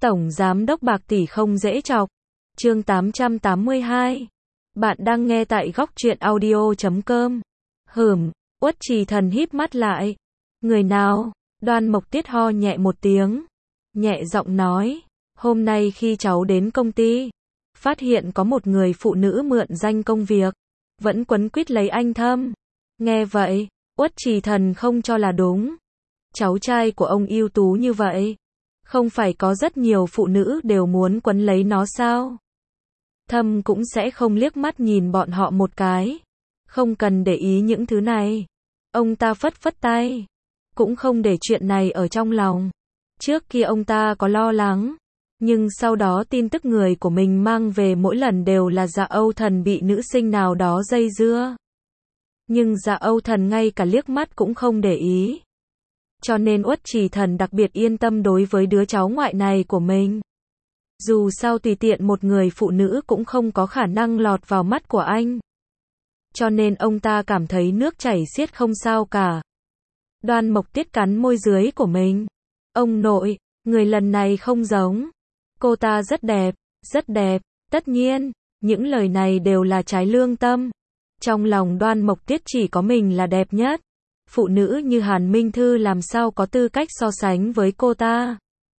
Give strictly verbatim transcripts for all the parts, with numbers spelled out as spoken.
Tổng Giám đốc bạc tỷ không dễ chọc. Chương tám trăm tám mươi hai. Bạn đang nghe tại góc truyện audio chấm com. Hửm, Uất Trì Thần híp mắt lại. Người nào? Đoan Mộc Tiết ho nhẹ một tiếng. Nhẹ giọng nói. Hôm nay khi cháu đến công ty, phát hiện có một người phụ nữ mượn danh công việc, vẫn quấn quýt lấy anh Thâm. Nghe vậy, Uất Trì Thần không cho là đúng. Cháu trai của ông ưu tú như vậy, không phải có rất nhiều phụ nữ đều muốn quấn lấy nó sao? Thâm cũng sẽ không liếc mắt nhìn bọn họ một cái. Không cần để ý những thứ này. Ông ta phất phất tay. Cũng không để chuyện này ở trong lòng. Trước kia ông ta có lo lắng. Nhưng sau đó tin tức người của mình mang về mỗi lần đều là Dạ Âu Thần bị nữ sinh nào đó dây dưa. Nhưng Dạ Âu Thần ngay cả liếc mắt cũng không để ý. Cho nên Uất Trì Thần đặc biệt yên tâm đối với đứa cháu ngoại này của mình. Dù sao tùy tiện một người phụ nữ cũng không có khả năng lọt vào mắt của anh. Cho nên ông ta cảm thấy nước chảy xiết không sao cả. Đoan Mộc Tiết cắn môi dưới của mình. Ông nội, người lần này không giống. Cô ta rất đẹp, rất đẹp, tất nhiên, những lời này đều là trái lương tâm. Trong lòng Đoan Mộc Tiết chỉ có mình là đẹp nhất. Phụ nữ như Hàn Minh Thư làm sao có tư cách so sánh với cô ta.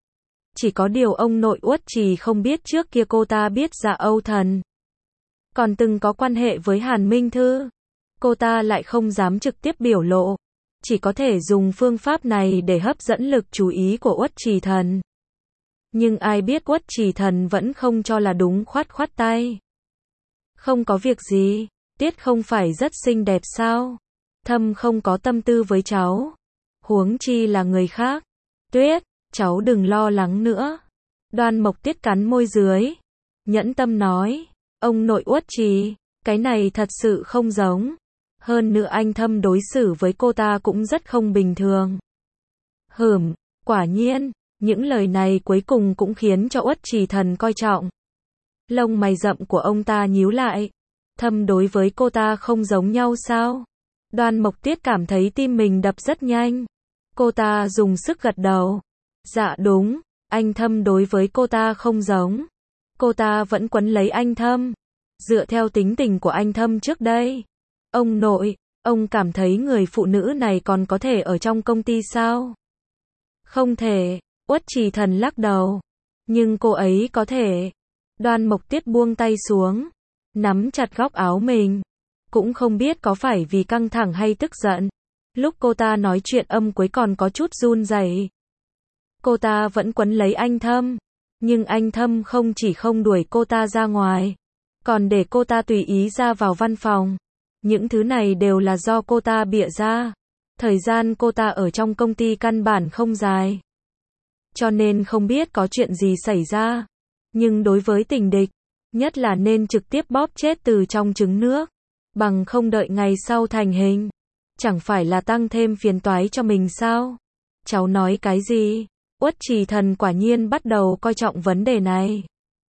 Chỉ có điều ông nội Uất Trì không biết trước kia cô ta biết Dạ Âu Thần còn từng có quan hệ với Hàn Minh Thư. Cô ta lại không dám trực tiếp biểu lộ. Chỉ có thể dùng phương pháp này để hấp dẫn lực chú ý của Uất Trì Thần. Nhưng ai biết Uất Trì Thần vẫn không cho là đúng, khoát khoát tay. Không có việc gì, Tiết không phải rất xinh đẹp sao? Thâm không có tâm tư với cháu. Huống chi là người khác. Tuyết, cháu đừng lo lắng nữa. Đoan Mộc Tiết cắn môi dưới. Nhẫn tâm nói. Ông nội Uất Trì, cái này thật sự không giống. Hơn nữa anh Thâm đối xử với cô ta cũng rất không bình thường. Hửm, quả nhiên, những lời này cuối cùng cũng khiến cho Uất Trì Thần coi trọng. Lông mày rậm của ông ta nhíu lại. Thâm đối với cô ta không giống nhau sao? Đoan Mộc Tiết cảm thấy tim mình đập rất nhanh. Cô ta dùng sức gật đầu. Dạ đúng, anh Thâm đối với cô ta không giống. Cô ta vẫn quấn lấy anh Thâm. Dựa theo tính tình của anh Thâm trước đây. Ông nội, ông cảm thấy người phụ nữ này còn có thể ở trong công ty sao? Không thể, Uất Trì Thần lắc đầu. Nhưng cô ấy có thể. Đoan Mộc Tiết buông tay xuống. Nắm chặt góc áo mình. Cũng không biết có phải vì căng thẳng hay tức giận. Lúc cô ta nói chuyện âm cuối còn có chút run rẩy. Cô ta vẫn quấn lấy anh Thâm. Nhưng anh Thâm không chỉ không đuổi cô ta ra ngoài. Còn để cô ta tùy ý ra vào văn phòng. Những thứ này đều là do cô ta bịa ra. Thời gian cô ta ở trong công ty căn bản không dài. Cho nên không biết có chuyện gì xảy ra. Nhưng đối với tình địch, nhất là nên trực tiếp bóp chết từ trong trứng nước. Bằng không đợi ngày sau thành hình. Chẳng phải là tăng thêm phiền toái cho mình sao? Cháu nói cái gì? Uất Trì Thần quả nhiên bắt đầu coi trọng vấn đề này.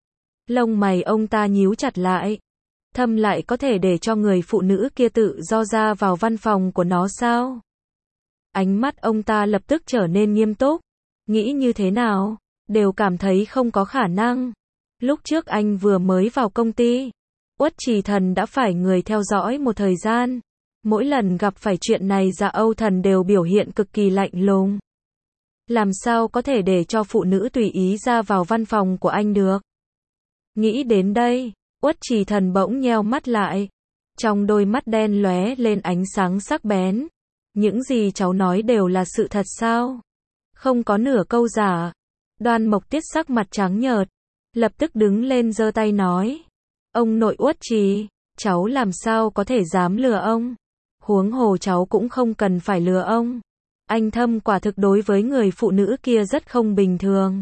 Lông mày ông ta nhíu chặt lại. Thâm lại có thể để cho người phụ nữ kia tự do ra vào văn phòng của nó sao? Ánh mắt ông ta lập tức trở nên nghiêm túc. Nghĩ như thế nào? Đều cảm thấy không có khả năng. Lúc trước anh vừa mới vào công ty. Uất Trì Thần đã phải người theo dõi một thời gian. Mỗi lần gặp phải chuyện này Dạ Âu Thần đều biểu hiện cực kỳ lạnh lùng. Làm sao có thể để cho phụ nữ tùy ý ra vào văn phòng của anh được? Nghĩ đến đây, Uất Trì Thần bỗng nheo mắt lại. Trong đôi mắt đen lóe lên ánh sáng sắc bén. Những gì cháu nói đều là sự thật sao? Không có nửa câu giả. Đoan Mộc Tiết sắc mặt trắng nhợt. Lập tức đứng lên giơ tay nói. Ông nội Uất Trì, cháu làm sao có thể dám lừa ông? Huống hồ cháu cũng không cần phải lừa ông. Anh Thâm quả thực đối với người phụ nữ kia rất không bình thường.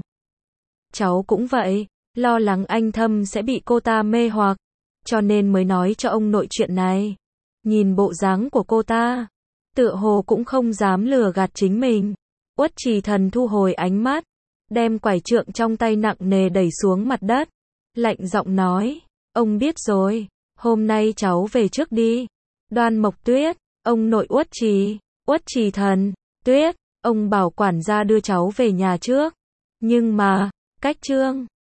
Cháu cũng vậy, lo lắng anh Thâm sẽ bị cô ta mê hoặc. Cho nên mới nói cho ông nội chuyện này. Nhìn bộ dáng của cô ta, tựa hồ cũng không dám lừa gạt chính mình. Uất Trì Thần thu hồi ánh mắt. Đem quải trượng trong tay nặng nề đẩy xuống mặt đất. Lạnh giọng nói. Ông biết rồi, hôm nay cháu về trước đi. Đoan Mộc Tuyết, ông nội Uất Trì, Uất Trì Thần, Tuyết, ông bảo quản gia đưa cháu về nhà trước. Nhưng mà, Cách chương